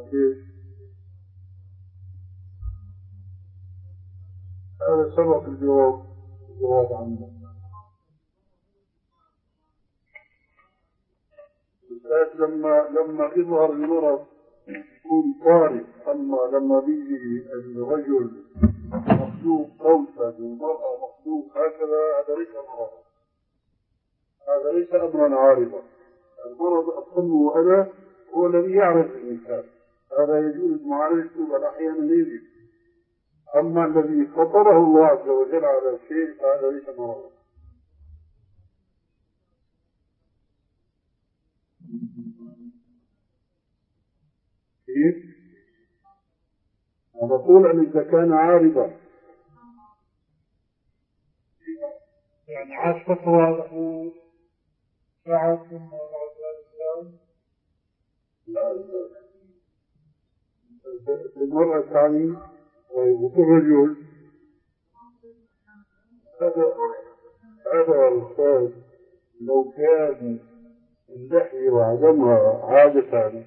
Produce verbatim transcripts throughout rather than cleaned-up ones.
كيف؟ هذا سبق الجواب الجواب عنه. لما لما يظهر المرض يكون طارئ، أما لما بيجي الرجل مخلوق قوسا والمرأة مخلوق هكذا هذا ليس مرض، هذا ليس أمرا عارضا. المرض أصله أنا هو الذي يعرف الإنسان، هذا يجوز معالجته بل أحيانا يجب. أما الذي فطره الله عز وجل على شيء هذا ليس مرض. كيف؟ أنا بقول أن إذا كان عارضا يعني عاش فترة له ساعة ثم بعد ذلك لا المرأة الثانية والرجل هذا هذا الأستاذ لو كان اللحية وعدمها عادة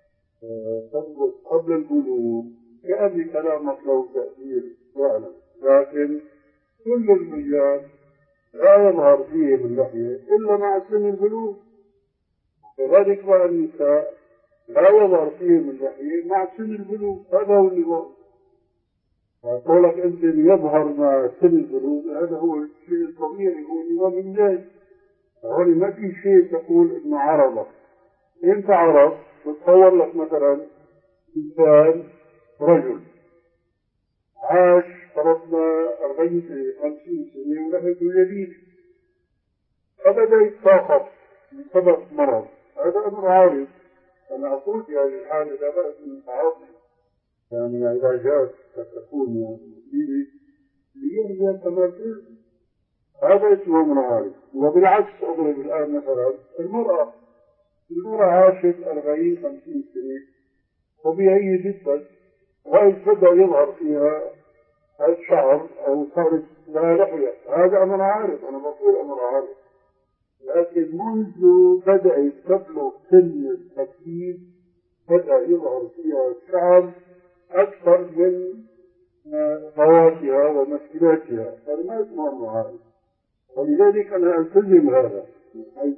قبل البلوغ كان كلامك له تأثير فعلا، لكن كل الرجال لا يظهر فيه اللحية إلا مع سن البلوغ، كذلك مع النساء لا يظهر فيهم اللحية مع سن البلوغ. هذا هو النظام. قولك أنت يظهر مع سن البلوغ هذا هو الشيء الطبيعي، هو النظام الجاي. هون ما في شيء تقول إنه عرضة. أنت عرض بتصور لك مثلا إنسان رجل عاش فرضنا أربعين سنة خمسين سنة ولحيته جديدة فبدأ يتساقط بسبب مرض، هذا أمر عارض. أنا أقول في هذه الحالة لا بأس من التعاطي، يعني علاجات قد تكون يعني مفيدة ليحيى التماثيل، هذا اسمه أمر عارض. وبالعكس أضرب الآن مثلا المرأة المرأة عاشت أربعين خمسين سنة طبيعية جدا، وإذ بدأ يظهر فيها الشعر أو صارت لها لحية، هذا أمر عارض. أنا بقول أمر عارض، لكن منذ بدأت تبلغ سن التكليف بدأ يظهر فيها الشعر أكثر من فواتها ومشكلاتها، هذا ما اسمه أمر عارض. ولذلك أنا ألتزم هذا من حيث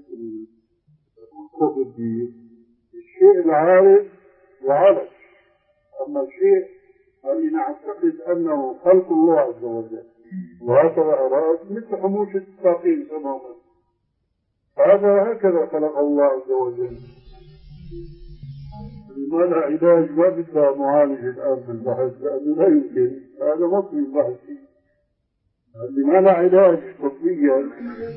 الكتب الشيء العارض وعالج. أما الشيء الذي نعتقد أنه خلق الله عز وجل وهكذا أراد مثل حموش الساقين تماما، هذا هكذا خلق الله عز وجل. لماذا علاج ما بدها معالج الآن في البحث لأنه لا يمكن، هذا مطلب البحث. لماذا علاج طبيا؟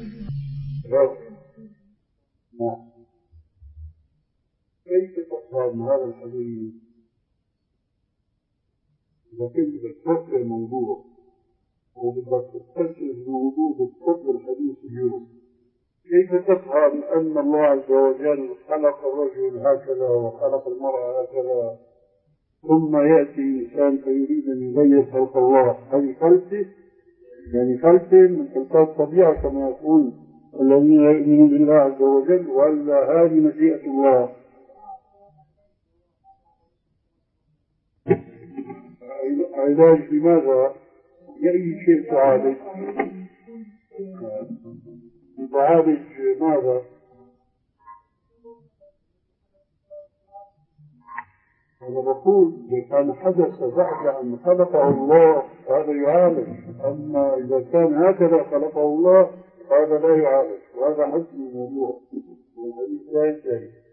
كيف تفهم هذا الحديث؟ إذا كنت بتفكر الموضوع وبدك تستشعر بوضوح بتفكر الحديث اليوم، كيف تفهم أن الله عز وجل خلق الرجل هكذا وخلق المرأة هكذا ثم يأتي إنسان فيريد أن يغير خلق الله؟ هذه فلسفة، يعني فلسفة من خلقات الطبيعة كما يقول الذين يؤمنون بالله عز وجل، ولا هذه مشيئة الله؟ علاج لماذا؟ لأي شيء تعالج؟ تعالج ماذا؟ أنا بقول إذا كان حدث بعد أن خلقه الله هذا يعالج، أما إذا كان هكذا خلقه الله هذا لا يعالج، وهذا حسن الموضوع والحديث لا ينتهي.